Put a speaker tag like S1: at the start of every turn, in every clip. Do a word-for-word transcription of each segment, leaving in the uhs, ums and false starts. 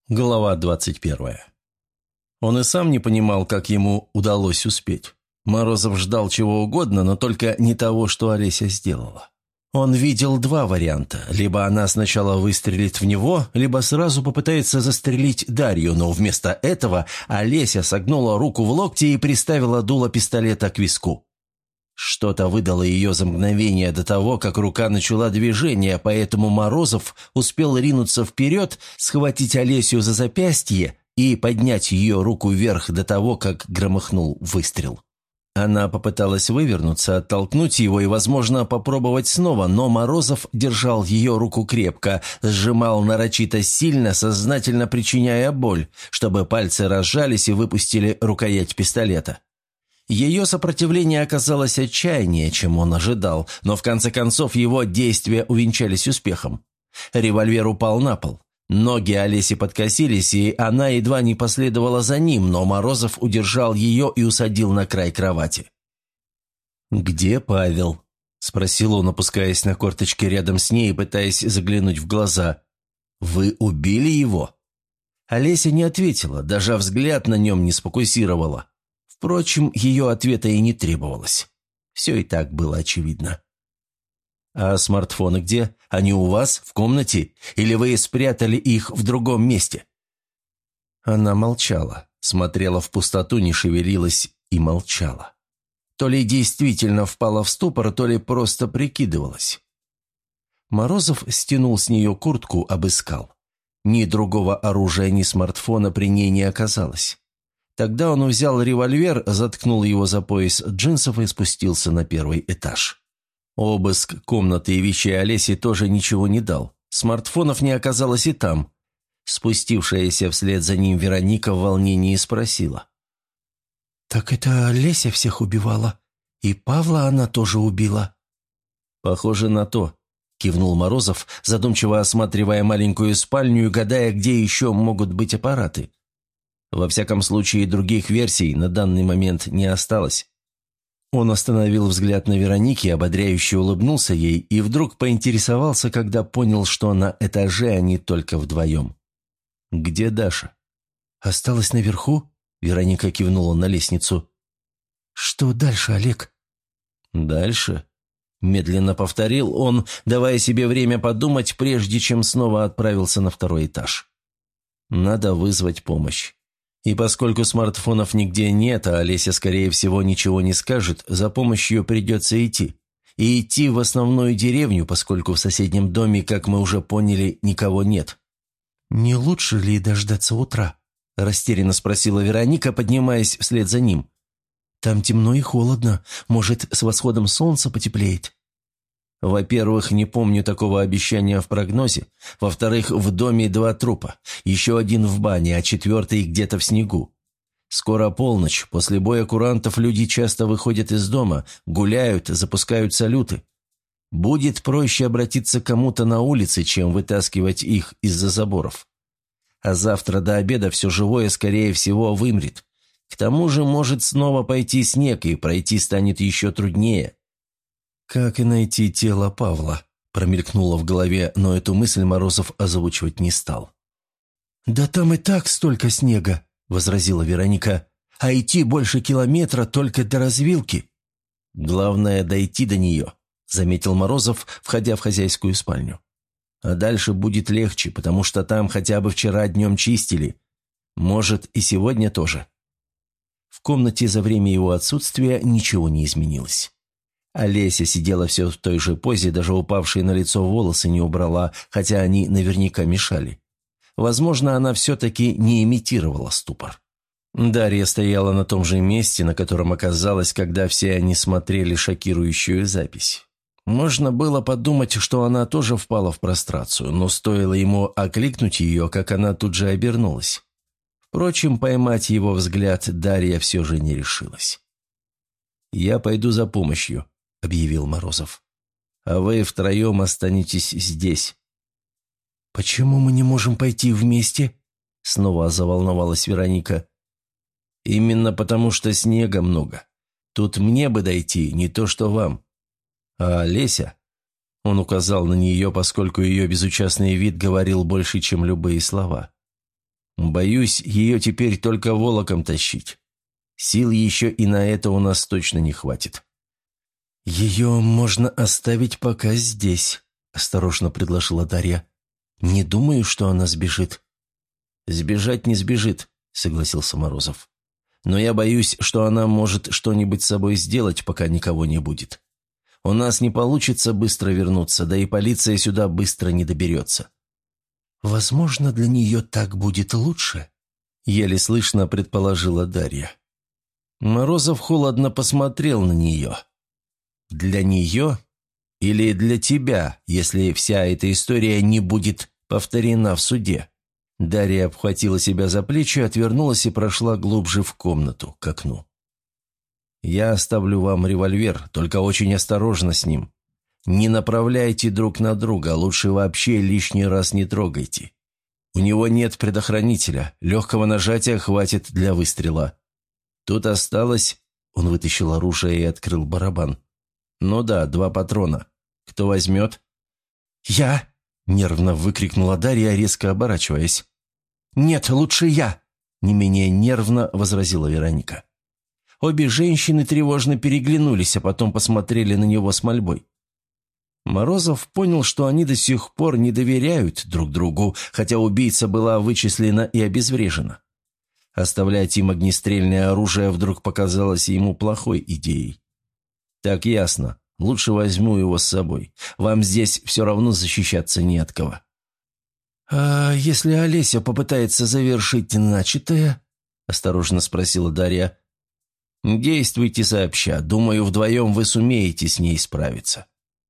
S1: Глава двадцать первая. Он и сам не понимал, как ему удалось успеть. Морозов ждал чего угодно, но только не того, что Олеся сделала. Он видел два варианта. Либо она сначала выстрелит в него, либо сразу попытается застрелить Дарью, но вместо этого Олеся согнула руку в локте и приставила дуло пистолета к виску. Что-то выдало ее за мгновение до того, как рука начала движение, поэтому Морозов успел ринуться вперед, схватить Олесю за запястье и поднять ее руку вверх до того, как громыхнул выстрел. Она попыталась вывернуться, оттолкнуть его и, возможно, попробовать снова, но Морозов держал ее руку крепко, сжимал нарочито сильно, сознательно причиняя боль, чтобы пальцы разжались и выпустили рукоять пистолета. Ее сопротивление оказалось отчаяннее, чем он ожидал, но в конце концов его действия увенчались успехом. Револьвер упал на пол. Ноги Олеси подкосились, и она едва не последовала за ним, но Морозов удержал ее и усадил на край кровати. «Где Павел?» – спросил он, опускаясь на корточки рядом с ней и пытаясь заглянуть в глаза. «Вы убили его?» Олеся не ответила, даже взгляд на нем не сфокусировала. Впрочем, ее ответа и не требовалось. Все и так было очевидно. «А смартфоны где? Они у вас, в комнате? Или вы спрятали их в другом месте?» Она молчала, смотрела в пустоту, не шевелилась и молчала. То ли действительно впала в ступор, то ли просто прикидывалась. Морозов стянул с нее куртку, обыскал. Ни другого оружия, ни смартфона при ней не оказалось. Тогда он взял револьвер, заткнул его за пояс джинсов и спустился на первый этаж. Обыск комнаты и вещей Олеси тоже ничего не дал. Смартфонов не оказалось и там. Спустившаяся вслед за ним Вероника в волнении спросила. «Так это Олеся всех убивала? И Павла она тоже убила?» «Похоже на то», – кивнул Морозов, задумчиво осматривая маленькую спальню и гадая, где еще могут быть аппараты. Во всяком случае, других версий на данный момент не осталось. Он остановил взгляд на Веронике, ободряюще улыбнулся ей и вдруг поинтересовался, когда понял, что на этаже они только вдвоем. «Где Даша?» «Осталась наверху?» – Вероника кивнула на лестницу. «Что дальше, Олег?» «Дальше?» – медленно повторил он, давая себе время подумать, прежде чем снова отправился на второй этаж. «Надо вызвать помощь. И поскольку смартфонов нигде нет, а Олеся, скорее всего, ничего не скажет, за помощью придется идти. И идти в основную деревню, поскольку в соседнем доме, как мы уже поняли, никого нет». «Не лучше ли дождаться утра?» – растерянно спросила Вероника, поднимаясь вслед за ним. «Там темно и холодно. Может, с восходом солнца потеплеет?» «Во-первых, не помню такого обещания в прогнозе. Во-вторых, в доме два трупа. Еще один в бане, а четвертый где-то в снегу. Скоро полночь. После боя курантов люди часто выходят из дома, гуляют, запускают салюты. Будет проще обратиться к кому-то на улице, чем вытаскивать их из-за заборов. А завтра до обеда все живое, скорее всего, вымрет. К тому же может снова пойти снег, и пройти станет еще труднее». «Как и найти тело Павла?» – промелькнуло в голове, но эту мысль Морозов озвучивать не стал. «Да там и так столько снега», – возразила Вероника, – «а идти больше километра только до развилки». «Главное – дойти до нее», – заметил Морозов, входя в хозяйскую спальню. «А дальше будет легче, потому что там хотя бы вчера днем чистили. Может, и сегодня тоже». В комнате за время его отсутствия ничего не изменилось. Олеся сидела все в той же позе, даже упавшие на лицо волосы не убрала, хотя они наверняка мешали. Возможно, она все-таки не имитировала ступор. Дарья стояла на том же месте, на котором оказалась, когда все они смотрели шокирующую запись. Можно было подумать, что она тоже впала в прострацию, но стоило ему окликнуть ее, как она тут же обернулась. Впрочем, поймать его взгляд Дарья все же не решилась. «Я пойду за помощью», — объявил Морозов. «А вы втроем останетесь здесь». «Почему мы не можем пойти вместе?» — снова заволновалась Вероника. «Именно потому, что снега много. Тут мне бы дойти, не то что вам. А Олеся...» Он указал на нее, поскольку ее безучастный вид говорил больше, чем любые слова. Боюсь, ее теперь только волоком тащить. Сил еще и на это у нас точно не хватит». «Ее можно оставить пока здесь», – осторожно предложила Дарья. «Не думаю, что она сбежит». «Сбежать не сбежит», – согласился Морозов. «Но я боюсь, что она может что-нибудь с собой сделать, пока никого не будет. У нас не получится быстро вернуться, да и полиция сюда быстро не доберется». «Возможно, для нее так будет лучше», – еле слышно предположила Дарья. Морозов холодно посмотрел на нее. «Для нее или для тебя, если вся эта история не будет повторена в суде?» Дарья обхватила себя за плечи, отвернулась и прошла глубже в комнату, к окну. «Я оставлю вам револьвер, только очень осторожно с ним. Не направляйте друг на друга, лучше вообще лишний раз не трогайте. У него нет предохранителя, легкого нажатия хватит для выстрела. Тут осталось...» Он вытащил оружие и открыл барабан. «Ну да, два патрона. Кто возьмет?» «Я!» – нервно выкрикнула Дарья, резко оборачиваясь. «Нет, лучше я!» – не менее нервно возразила Вероника. Обе женщины тревожно переглянулись, а потом посмотрели на него с мольбой. Морозов понял, что они до сих пор не доверяют друг другу, хотя убийца была вычислена и обезврежена. Оставлять им огнестрельное оружие вдруг показалось ему плохой идеей. «Так ясно. Лучше возьму его с собой. Вам здесь все равно защищаться не от кого». «А если Олеся попытается завершить начатое?» – осторожно спросила Дарья. «Действуйте сообща. Думаю, вдвоем вы сумеете с ней справиться».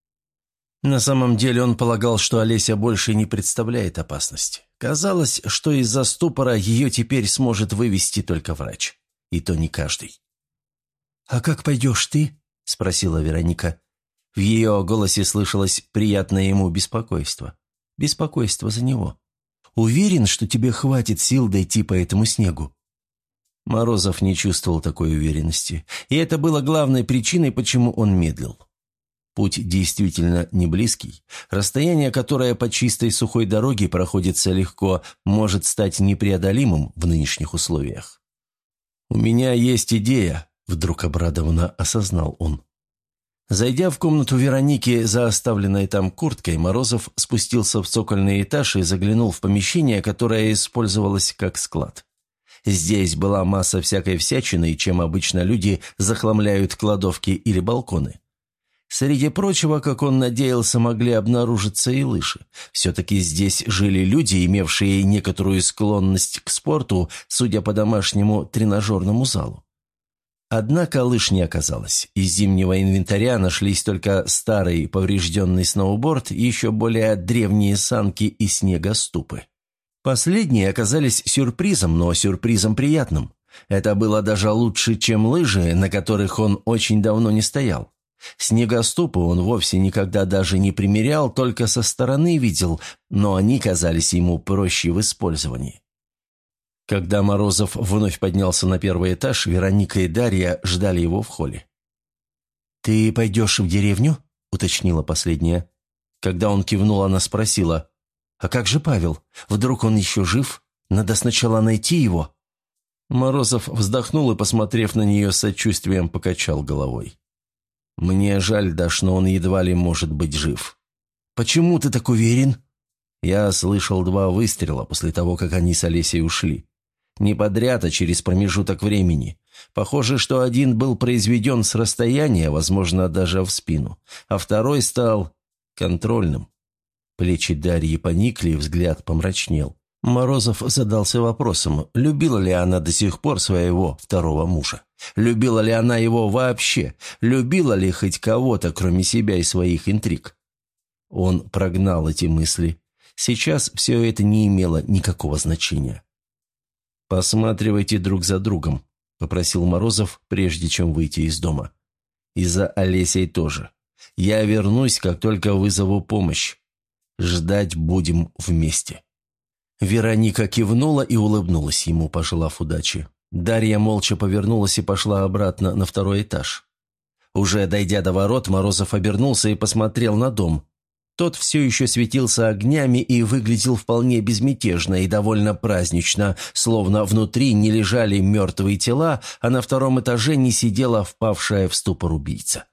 S1: На самом деле он полагал, что Олеся больше не представляет опасности. Казалось, что из-за ступора ее теперь сможет вывести только врач. И то не каждый. «А как пойдешь ты?» – спросила Вероника. В ее голосе слышалось приятное ему беспокойство. Беспокойство за него. «Уверен, что тебе хватит сил дойти по этому снегу?» Морозов не чувствовал такой уверенности. И это было главной причиной, почему он медлил. Путь действительно не близкий. Расстояние, которое по чистой сухой дороге проходится легко, может стать непреодолимым в нынешних условиях. «У меня есть идея», – вдруг обрадованно осознал он. Зайдя в комнату Вероники за оставленной там курткой, Морозов спустился в цокольный этаж и заглянул в помещение, которое использовалось как склад. Здесь была масса всякой всячины, чем обычно люди захламляют кладовки или балконы. Среди прочего, как он надеялся, могли обнаружиться и лыжи. Все-таки здесь жили люди, имевшие некоторую склонность к спорту, судя по домашнему тренажерному залу. Однако лыж не оказалось. Из зимнего инвентаря нашлись только старый поврежденный сноуборд и еще более древние санки и снегоступы. Последние оказались сюрпризом, но сюрпризом приятным. Это было даже лучше, чем лыжи, на которых он очень давно не стоял. Снегоступы он вовсе никогда даже не примерял, только со стороны видел, но они казались ему проще в использовании. Когда Морозов вновь поднялся на первый этаж, Вероника и Дарья ждали его в холле. «Ты пойдешь в деревню?» – уточнила последняя. Когда он кивнул, она спросила: «А как же Павел? Вдруг он еще жив? Надо сначала найти его». Морозов вздохнул и, посмотрев на нее с сочувствием, покачал головой. «Мне жаль, Даш, но он едва ли может быть жив». «Почему ты так уверен?» Я слышал два выстрела после того, как они с Олесей ушли. Не подряд, а через промежуток времени. Похоже, что один был произведен с расстояния, возможно, даже в спину, а второй стал контрольным. Плечи Дарьи поникли, взгляд помрачнел. Морозов задался вопросом, любила ли она до сих пор своего второго мужа. Любила ли она его вообще? Любила ли хоть кого-то, кроме себя и своих интриг? Он прогнал эти мысли. Сейчас все это не имело никакого значения. «Посматривайте друг за другом», – попросил Морозов, прежде чем выйти из дома. «И за Олесей тоже. Я вернусь, как только вызову помощь. Ждать будем вместе». Вероника кивнула и улыбнулась ему, пожелав удачи. Дарья молча повернулась и пошла обратно на второй этаж. Уже дойдя до ворот, Морозов обернулся и посмотрел на дом. Тот все еще светился огнями и выглядел вполне безмятежно и довольно празднично, словно внутри не лежали мертвые тела, а на втором этаже не сидела впавшая в ступор убийца.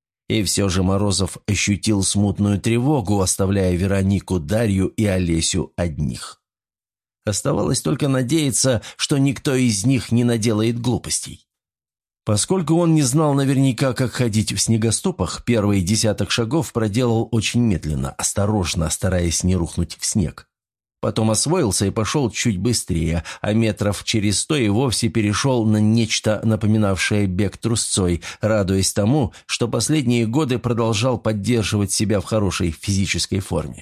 S1: И все же Морозов ощутил смутную тревогу, оставляя Веронику, Дарью и Олесю одних. Оставалось только надеяться, что никто из них не наделает глупостей. Поскольку он не знал наверняка, как ходить в снегоступах, первые десяток шагов проделал очень медленно, осторожно, стараясь не рухнуть в снег. Потом освоился и пошел чуть быстрее, а метров через сто и вовсе перешел на нечто напоминавшее бег трусцой, радуясь тому, что последние годы продолжал поддерживать себя в хорошей физической форме.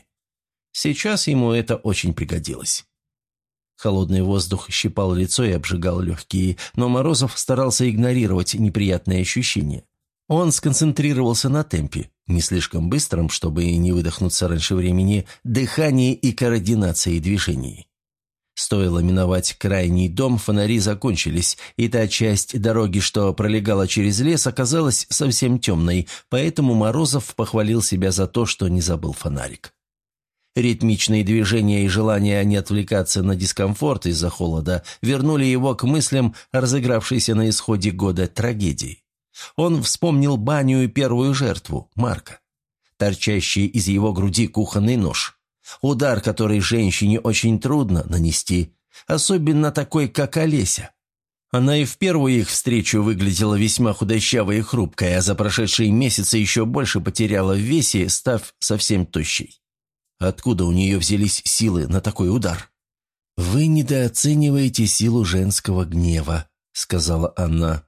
S1: Сейчас ему это очень пригодилось. Холодный воздух щипал лицо и обжигал легкие, но Морозов старался игнорировать неприятные ощущения. Он сконцентрировался на темпе, не слишком быстром, чтобы не выдохнуться раньше времени, дыхании и координации движений. Стоило миновать крайний дом, фонари закончились, и та часть дороги, что пролегала через лес, оказалась совсем темной, поэтому Морозов похвалил себя за то, что не забыл фонарик. Ритмичные движения и желание не отвлекаться на дискомфорт из-за холода вернули его к мыслям о разыгравшейся на исходе года трагедии. Он вспомнил баню и первую жертву, Марка. Торчащий из его груди кухонный нож. Удар, который женщине очень трудно нанести, особенно такой, как Олеся. Она и в первую их встречу выглядела весьма худощавой и хрупкой, а за прошедшие месяцы еще больше потеряла в весе, став совсем тощей. Откуда у нее взялись силы на такой удар? «Вы недооцениваете силу женского гнева», — сказала она.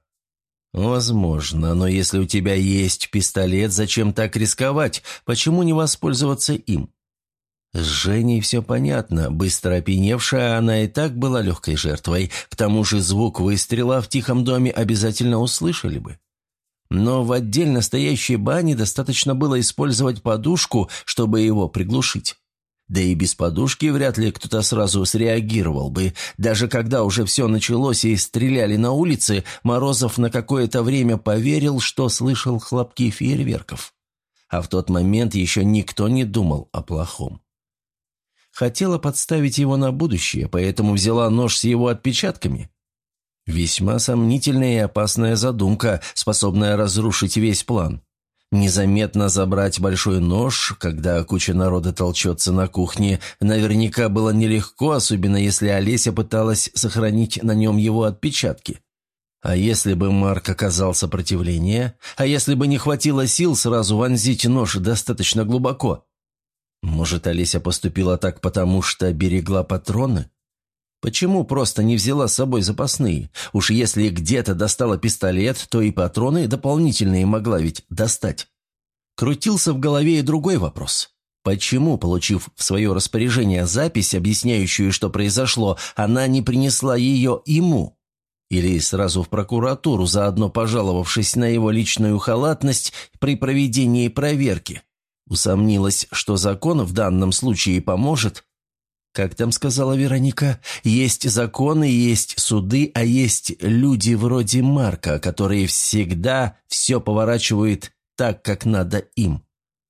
S1: «Возможно, но если у тебя есть пистолет, зачем так рисковать? Почему не воспользоваться им?» С Женей все понятно. Быстро опьяневшая, она и так была легкой жертвой. К тому же звук выстрела в тихом доме обязательно услышали бы. Но в отдельно стоящей бане достаточно было использовать подушку, чтобы его приглушить. Да и без подушки вряд ли кто-то сразу среагировал бы. Даже когда уже все началось и стреляли на улице, Морозов на какое-то время поверил, что слышал хлопки фейерверков. А в тот момент еще никто не думал о плохом. Хотела подставить его на будущее, поэтому взяла нож с его отпечатками. Весьма сомнительная и опасная задумка, способная разрушить весь план. Незаметно забрать большой нож, когда куча народа толчется на кухне, наверняка было нелегко, особенно если Олеся пыталась сохранить на нем его отпечатки. А если бы Марк оказал сопротивление? А если бы не хватило сил сразу вонзить нож достаточно глубоко? Может, Олеся поступила так потому, что берегла патроны? Почему просто не взяла с собой запасные? Уж если где-то достала пистолет, то и патроны дополнительные могла ведь достать. Крутился в голове и другой вопрос. Почему, получив в свое распоряжение запись, объясняющую, что произошло, она не принесла ее ему? Или сразу в прокуратуру, заодно пожаловавшись на его личную халатность при проведении проверки? Усомнилась, что закон в данном случае поможет? Как там сказала Вероника, есть законы, есть суды, а есть люди вроде Марка, которые всегда все поворачивают так, как надо им.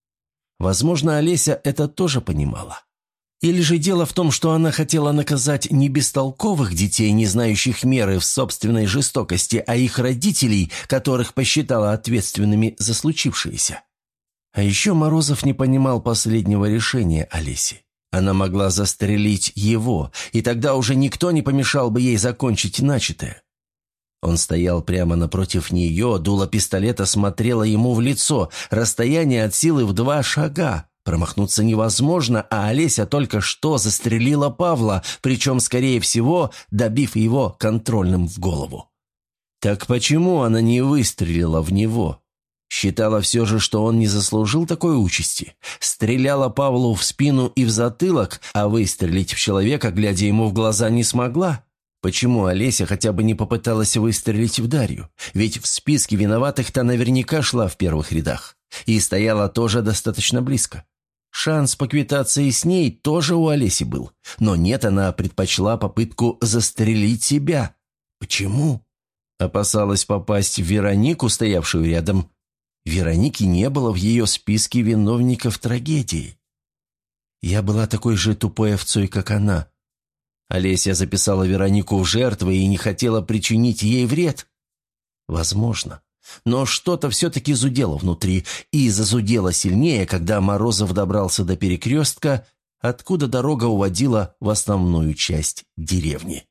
S1: Возможно, Олеся это тоже понимала. Или же дело в том, что она хотела наказать не бестолковых детей, не знающих меры в собственной жестокости, а их родителей, которых посчитала ответственными за случившееся. А еще Морозов не понимал последнего решения Олеси. Она могла застрелить его, и тогда уже никто не помешал бы ей закончить начатое. Он стоял прямо напротив нее, дуло пистолета смотрело ему в лицо, расстояние от силы в два шага. Промахнуться невозможно, а Олеся только что застрелила Павла, причем, скорее всего, добив его контрольным в голову. Так почему она не выстрелила в него? Считала все же, что он не заслужил такой участи. Стреляла Павлу в спину и в затылок, а выстрелить в человека, глядя ему в глаза, не смогла. Почему Олеся хотя бы не попыталась выстрелить в Дарью? Ведь в списке виноватых-то наверняка шла в первых рядах. И стояла тоже достаточно близко. Шанс поквитаться и с ней тоже у Олеси был. Но нет, она предпочла попытку застрелить себя. Почему? Опасалась попасть в Веронику, стоявшую рядом. Вероники не было в ее списке виновников трагедии. Я была такой же тупой овцой, как она. Олеся записала Веронику в жертвы и не хотела причинить ей вред. Возможно. Но что-то все-таки зудело внутри, и зазудело сильнее, когда Морозов добрался до перекрестка, откуда дорога уводила в основную часть деревни.